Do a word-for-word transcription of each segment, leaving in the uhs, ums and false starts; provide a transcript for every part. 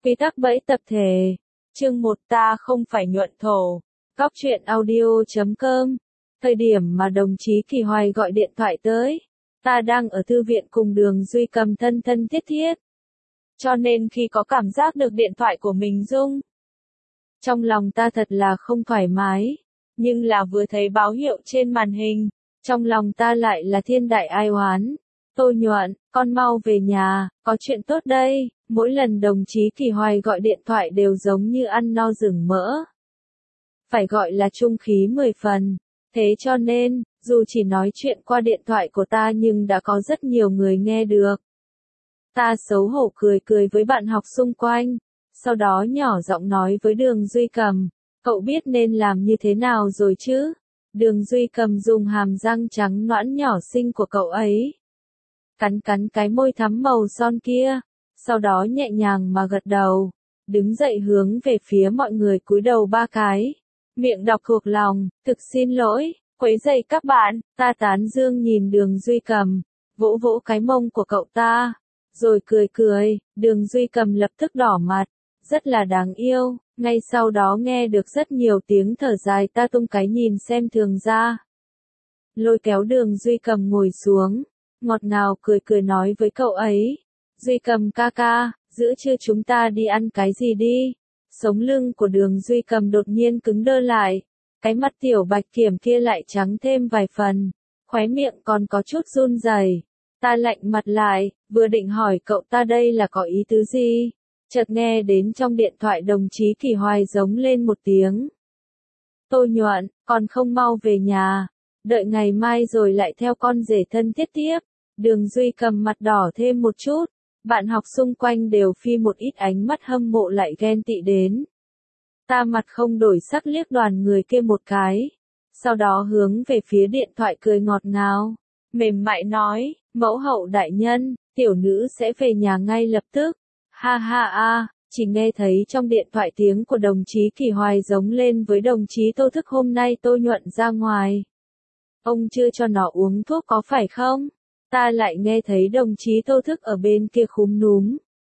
Quy tắc bẫy tập thể. Chương một ta không phải nhuận thổ. Góc truyện audio chấm com. Thời điểm mà đồng chí Kỳ Hoài gọi điện thoại tới, ta đang ở thư viện cùng Đường Duy Cầm thân thân thiết thiết. Cho nên khi có cảm giác được điện thoại của mình rung, trong lòng ta thật là không thoải mái, nhưng là vừa thấy báo hiệu trên màn hình, trong lòng ta lại là thiên đại ai oán. Tô Nhuận, con mau về nhà, có chuyện tốt đây. Mỗi lần đồng chí Kỳ Hoài gọi điện thoại đều giống như ăn no rừng mỡ. Phải gọi là trung khí mười phần. Thế cho nên, dù chỉ nói chuyện qua điện thoại của ta nhưng đã có rất nhiều người nghe được. Ta xấu hổ cười cười với bạn học xung quanh, sau đó nhỏ giọng nói với Đường Duy Cầm, cậu biết nên làm như thế nào rồi chứ? Đường Duy Cầm dùng hàm răng trắng nõn nhỏ xinh của cậu ấy, cắn cắn cái môi thắm màu son kia, sau đó nhẹ nhàng mà gật đầu, đứng dậy hướng về phía mọi người cúi đầu ba cái, miệng đọc thuộc lòng, thực xin lỗi, quấy rầy các bạn. Ta tán dương nhìn Đường Duy Cầm, vỗ vỗ cái mông của cậu ta, rồi cười cười. Đường Duy Cầm lập tức đỏ mặt, rất là đáng yêu. Ngay sau đó nghe được rất nhiều tiếng thở dài, ta tung cái nhìn xem thường ra, lôi kéo Đường Duy Cầm ngồi xuống, ngọt ngào cười cười nói với cậu ấy, Duy Cầm ca ca, giữa trưa chúng ta đi ăn cái gì đi? Sống lưng của Đường Duy Cầm đột nhiên cứng đơ lại, cái mặt tiểu bạch kiểm kia lại trắng thêm vài phần, khóe miệng còn có chút run rẩy. Ta lạnh mặt lại, vừa định hỏi cậu ta đây là có ý tứ gì, chợt nghe đến trong điện thoại đồng chí Kỳ Hoài giống lên một tiếng. Tô Nhuận, còn không mau về nhà, đợi ngày mai rồi lại theo con rể thân thiết tiếp. Đường Duy Cầm mặt đỏ thêm một chút, bạn học xung quanh đều phi một ít ánh mắt hâm mộ lại ghen tị đến. Ta mặt không đổi sắc liếc đoàn người kia một cái, sau đó hướng về phía điện thoại cười ngọt ngào, mềm mại nói, mẫu hậu đại nhân, tiểu nữ sẽ về nhà ngay lập tức. Ha ha a, chỉ nghe thấy trong điện thoại tiếng của đồng chí Kỳ Hoài giống lên với đồng chí Tô Thức hôm nay Tô Nhuận ra ngoài. Ông chưa cho nó uống thuốc có phải không? Ta lại nghe thấy đồng chí Tô Thức ở bên kia khúm núm.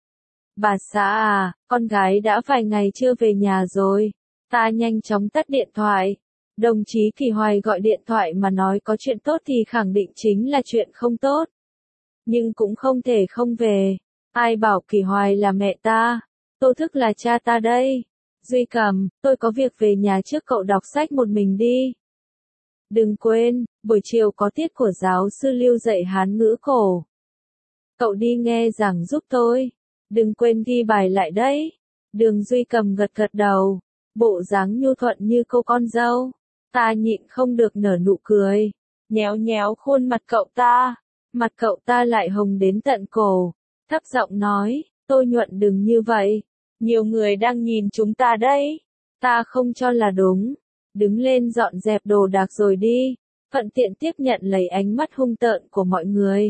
Bà xã à, con gái đã vài ngày chưa về nhà rồi. Ta nhanh chóng tắt điện thoại. Đồng chí Kỳ Hoài gọi điện thoại mà nói có chuyện tốt thì khẳng định chính là chuyện không tốt. Nhưng cũng không thể không về. Ai bảo Kỳ Hoài là mẹ ta, Tô Thức là cha ta đây. Duy Cầm, tôi có việc về nhà trước, cậu đọc sách một mình đi. Đừng quên, buổi chiều có tiết của giáo sư Lưu dạy Hán ngữ cổ. Cậu đi nghe giảng giúp tôi. Đừng quên ghi bài lại đấy. Đường Duy Cầm gật gật đầu, bộ dáng nhu thuận như cô con dâu. Ta nhịn không được nở nụ cười, nhéo nhéo khuôn mặt cậu ta. Mặt cậu ta lại hồng đến tận cổ, thấp giọng nói, Tô Nhuận đừng như vậy. Nhiều người đang nhìn chúng ta đấy. Ta không cho là đúng. Đứng lên dọn dẹp đồ đạc rồi đi, thuận tiện tiếp nhận lấy ánh mắt hung tợn của mọi người.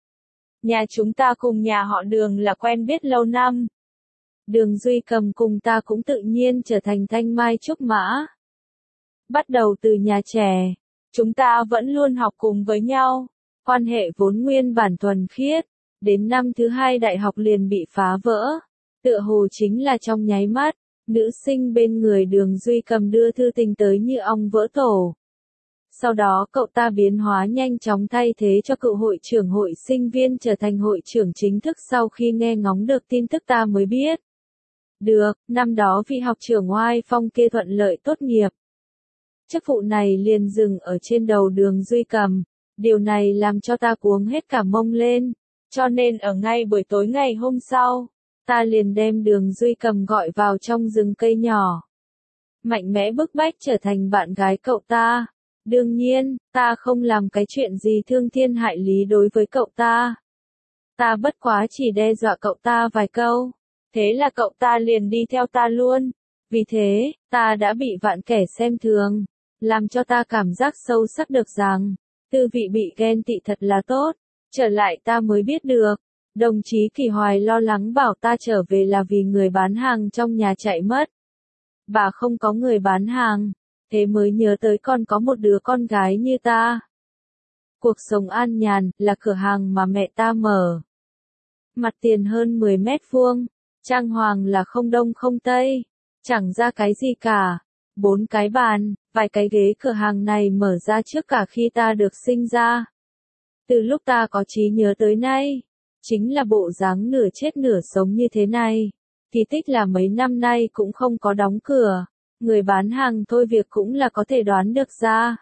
Nhà chúng ta cùng nhà họ Đường là quen biết lâu năm. Đường Duy Cầm cùng ta cũng tự nhiên trở thành thanh mai trúc mã. Bắt đầu từ nhà trẻ, chúng ta vẫn luôn học cùng với nhau, quan hệ vốn nguyên bản thuần khiết, đến năm thứ hai đại học liền bị phá vỡ, tựa hồ chính là trong nháy mắt. Nữ sinh bên người Đường Duy Cầm đưa thư tình tới như ong vỡ tổ. Sau đó cậu ta biến hóa nhanh chóng thay thế cho cựu hội trưởng hội sinh viên trở thành hội trưởng chính thức sau khi nghe ngóng được tin tức ta mới biết. Được, năm đó vị học trưởng oai phong kia thuận lợi tốt nghiệp. Chức vụ này liền dừng ở trên đầu Đường Duy Cầm. Điều này làm cho ta cuống hết cả mông lên. Cho nên ở ngay buổi tối ngày hôm sau, ta liền đem Đường Duy Cầm gọi vào trong rừng cây nhỏ. Mạnh mẽ bức bách trở thành bạn gái cậu ta. Đương nhiên, ta không làm cái chuyện gì thương thiên hại lý đối với cậu ta. Ta bất quá chỉ đe dọa cậu ta vài câu. Thế là cậu ta liền đi theo ta luôn. Vì thế, ta đã bị vạn kẻ xem thường. Làm cho ta cảm giác sâu sắc được rằng, tư vị bị ghen tị thật là tốt. Trở lại ta mới biết được. Đồng chí Kỳ Hoài lo lắng bảo ta trở về là vì người bán hàng trong nhà chạy mất. Bà không có người bán hàng, thế mới nhớ tới còn có một đứa con gái như ta. Cuộc sống an nhàn là cửa hàng mà mẹ ta mở. Mặt tiền hơn mười mét vuông, Trang hoàng là không đông không tây, chẳng ra cái gì cả. Bốn cái bàn, vài cái ghế, cửa hàng này mở ra trước cả khi ta được sinh ra. Từ lúc ta có trí nhớ tới nay, chính là bộ dáng nửa chết nửa sống như thế này. Kỳ tích là mấy năm nay cũng không có đóng cửa, người bán hàng thôi việc cũng là có thể đoán được ra.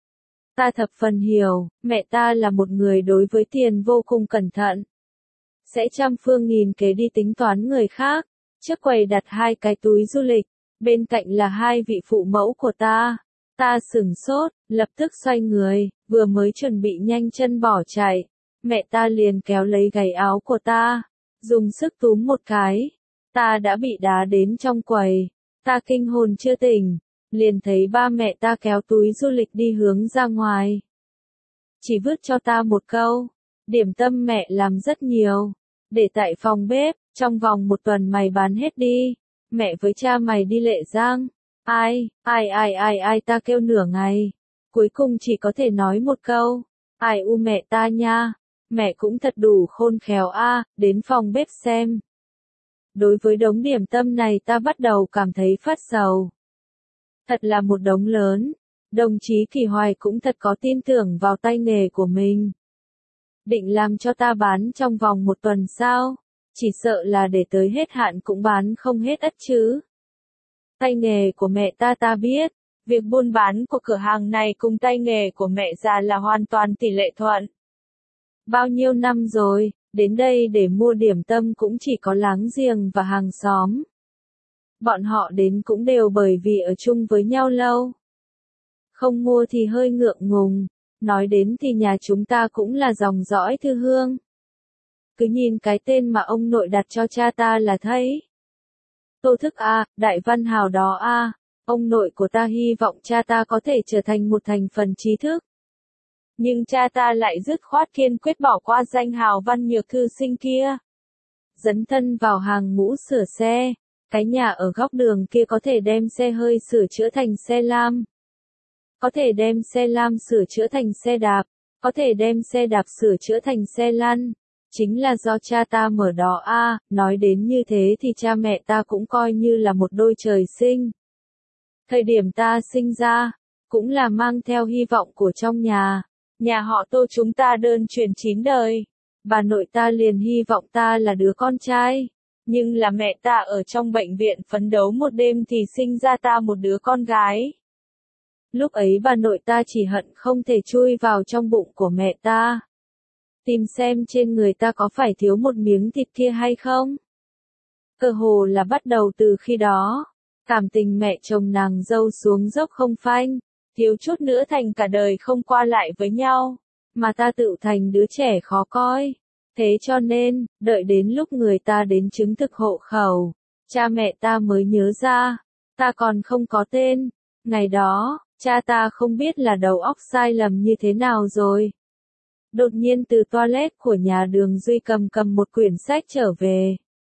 Ta thập phần hiểu, mẹ ta là một người đối với tiền vô cùng cẩn thận. Sẽ trăm phương nghìn kế đi tính toán người khác. Trước quầy đặt hai cái túi du lịch, bên cạnh là hai vị phụ mẫu của ta. Ta sửng sốt, lập tức xoay người, vừa mới chuẩn bị nhanh chân bỏ chạy. Mẹ ta liền kéo lấy gáy áo của ta, dùng sức túm một cái. Ta đã bị đá đến trong quầy, ta kinh hồn chưa tỉnh, liền thấy ba mẹ ta kéo túi du lịch đi hướng ra ngoài. Chỉ vứt cho ta một câu, điểm tâm mẹ làm rất nhiều, để tại phòng bếp, trong vòng một tuần mày bán hết đi, mẹ với cha mày đi Lệ Giang. Ai, ai ai ai ai ta kêu nửa ngày, cuối cùng chỉ có thể nói một câu, ai u mẹ ta nha, mẹ cũng thật đủ khôn khéo a, đến phòng bếp xem. Đối với đống điểm tâm này ta bắt đầu cảm thấy phát sầu. Thật là một đống lớn, đồng chí Kỳ Hoài cũng thật có tin tưởng vào tay nghề của mình. Định làm cho ta bán trong vòng một tuần sao, chỉ sợ là để tới hết hạn cũng bán không hết ất chứ. Tay nghề của mẹ ta ta biết, việc buôn bán của cửa hàng này cùng tay nghề của mẹ già là hoàn toàn tỷ lệ thuận. Bao nhiêu năm rồi, đến đây để mua điểm tâm cũng chỉ có láng giềng và hàng xóm. Bọn họ đến cũng đều bởi vì ở chung với nhau lâu. Không mua thì hơi ngượng ngùng, nói đến thì nhà chúng ta cũng là dòng dõi Thư Hương. Cứ nhìn cái tên mà ông nội đặt cho cha ta là thấy. Tô Thức a, Đại Văn Hào đó a, ông nội của ta hy vọng cha ta có thể trở thành một thành phần trí thức. Nhưng cha ta lại dứt khoát kiên quyết bỏ qua danh hào văn nhược thư sinh kia. Dấn thân vào hàng ngũ sửa xe, cái nhà ở góc đường kia có thể đem xe hơi sửa chữa thành xe lam. Có thể đem xe lam sửa chữa thành xe đạp, có thể đem xe đạp sửa chữa thành xe lăn. Chính là do cha ta mở đó a, à, nói đến như thế thì cha mẹ ta cũng coi như là một đôi trời sinh. Thời điểm ta sinh ra, cũng là mang theo hy vọng của trong nhà. Nhà họ Tô chúng ta đơn truyền chín đời. Bà nội ta liền hy vọng ta là đứa con trai. Nhưng là mẹ ta ở trong bệnh viện phấn đấu một đêm thì sinh ra ta một đứa con gái. Lúc ấy bà nội ta chỉ hận không thể chui vào trong bụng của mẹ ta. Tìm xem trên người ta có phải thiếu một miếng thịt kia hay không. Cơ hồ là bắt đầu từ khi đó. Cảm tình mẹ chồng nàng dâu xuống dốc không phanh. Thiếu chút nữa thành cả đời không qua lại với nhau. Mà ta tự thành đứa trẻ khó coi. Thế cho nên, đợi đến lúc người ta đến chứng thực hộ khẩu, cha mẹ ta mới nhớ ra, ta còn không có tên. Ngày đó, cha ta không biết là đầu óc sai lầm như thế nào rồi. Đột nhiên từ toilet của nhà Đường Duy Cầm cầm một quyển sách trở về.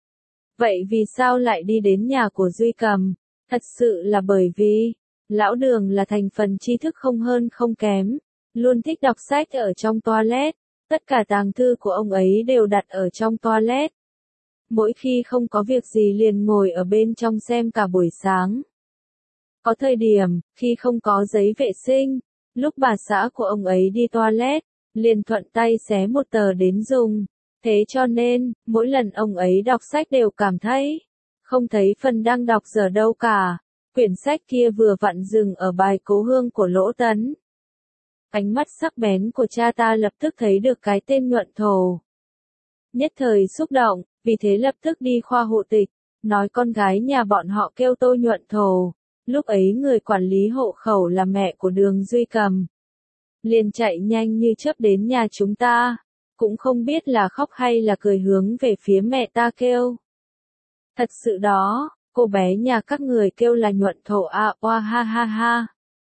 Vậy vì sao lại đi đến nhà của Duy Cầm? Thật sự là bởi vì, lão Đường là thành phần tri thức không hơn không kém, luôn thích đọc sách ở trong toilet. Tất cả tàng thư của ông ấy đều đặt ở trong toilet. Mỗi khi không có việc gì liền ngồi ở bên trong xem cả buổi sáng. Có thời điểm, khi không có giấy vệ sinh, lúc bà xã của ông ấy đi toilet, liền thuận tay xé một tờ đến dùng. Thế cho nên, mỗi lần ông ấy đọc sách đều cảm thấy, không thấy phần đang đọc giờ đâu cả. Quyển sách kia vừa vặn dừng ở bài Cố Hương của Lỗ Tấn. Ánh mắt sắc bén của cha ta lập tức thấy được cái tên Nhuận Thổ. Nhất thời xúc động, vì thế lập tức đi khoa hộ tịch, nói con gái nhà bọn họ kêu Tô Nhuận Thổ. Lúc ấy người quản lý hộ khẩu là mẹ của Đường Duy Cầm. Liền chạy nhanh như chớp đến nhà chúng ta, cũng không biết là khóc hay là cười hướng về phía mẹ ta kêu. Thật sự đó, cô bé nhà các người kêu là Nhuận Thổ à, oa ha ha ha.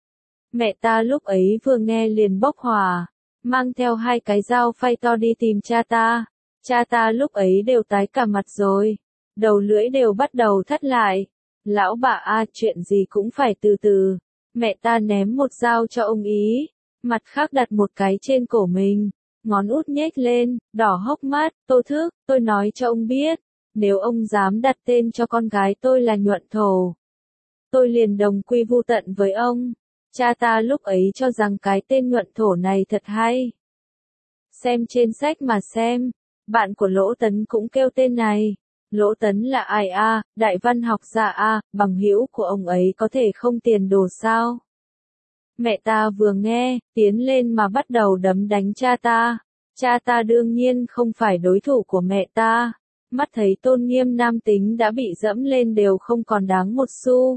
Mẹ ta lúc ấy vừa nghe liền bốc hỏa, mang theo hai cái dao phay to đi tìm cha ta. Cha ta lúc ấy đều tái cả mặt rồi, đầu lưỡi đều bắt đầu thắt lại. Lão bà a, chuyện gì cũng phải từ từ. Mẹ ta ném một dao cho ông ý, mặt khác đặt một cái trên cổ mình, ngón út nhếch lên, đỏ hốc mắt. Tô Thức, tôi nói cho ông biết, Nếu ông dám đặt tên cho con gái tôi là Nhuận Thổ, tôi liền đồng quy vu tận với ông. Cha ta lúc ấy cho rằng cái tên Nhuận Thổ này thật hay. Xem trên sách mà xem, bạn của Lỗ Tấn cũng kêu tên này. Lỗ Tấn là ai a? À? Đại văn học gia a, à? Bằng hữu của ông ấy có thể không tiền đồ sao? Mẹ ta vừa nghe, tiến lên mà bắt đầu đấm đánh cha ta. Cha ta đương nhiên không phải đối thủ của mẹ ta. Mắt thấy tôn nghiêm nam tính đã bị dẫm lên đều không còn đáng một xu.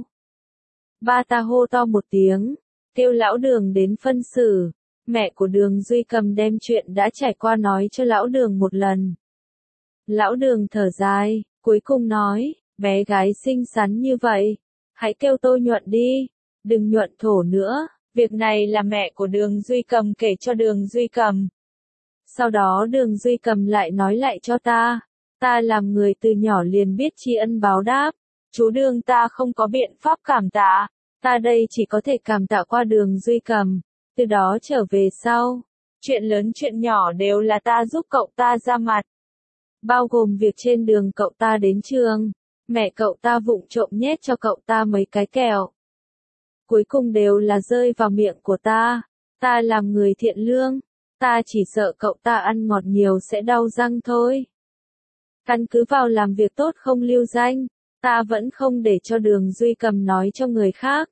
Ba ta hô to một tiếng, kêu lão Đường đến phân xử. Mẹ của Đường Duy Cầm đem chuyện đã trải qua nói cho lão Đường một lần. Lão Đường thở dài, cuối cùng nói, bé gái xinh xắn như vậy, hãy kêu tôi Nhuận đi, đừng Nhuận Thổ nữa. Việc này là mẹ của Đường Duy Cầm kể cho Đường Duy Cầm. Sau đó Đường Duy Cầm lại nói lại cho ta, ta làm người từ nhỏ liền biết tri ân báo đáp, chú Đường ta không có biện pháp cảm tạ, ta đây chỉ có thể cảm tạ qua Đường Duy Cầm, từ đó trở về sau, chuyện lớn chuyện nhỏ đều là ta giúp cậu ta ra mặt. Bao gồm việc trên đường cậu ta đến trường, mẹ cậu ta vụng trộm nhét cho cậu ta mấy cái kẹo. Cuối cùng đều là rơi vào miệng của ta, ta làm người thiện lương, ta chỉ sợ cậu ta ăn ngọt nhiều sẽ đau răng thôi. Căn cứ vào làm việc tốt không lưu danh, ta vẫn không để cho Đường Duy Cầm nói cho người khác.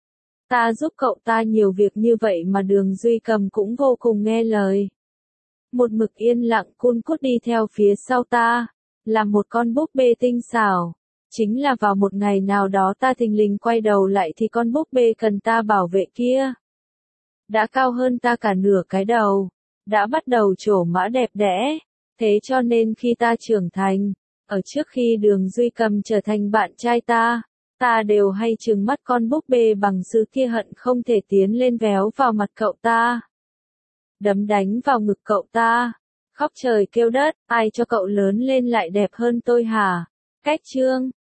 Ta giúp cậu ta nhiều việc như vậy mà Đường Duy Cầm cũng vô cùng nghe lời. Một mực yên lặng cun cút đi theo phía sau ta, là một con búp bê tinh xảo. Chính là vào một ngày nào đó ta thình lình quay đầu lại thì con búp bê cần ta bảo vệ kia đã cao hơn ta cả nửa cái đầu, đã bắt đầu trổ mã đẹp đẽ. Thế cho nên khi ta trưởng thành, ở trước khi Đường Duy Cầm trở thành bạn trai ta, ta đều hay trừng mắt con búp bê bằng sứ kia hận không thể tiến lên véo vào mặt cậu ta, đấm đánh vào ngực cậu ta, khóc trời kêu đất, ai cho cậu lớn lên lại đẹp hơn tôi hả? Cách chương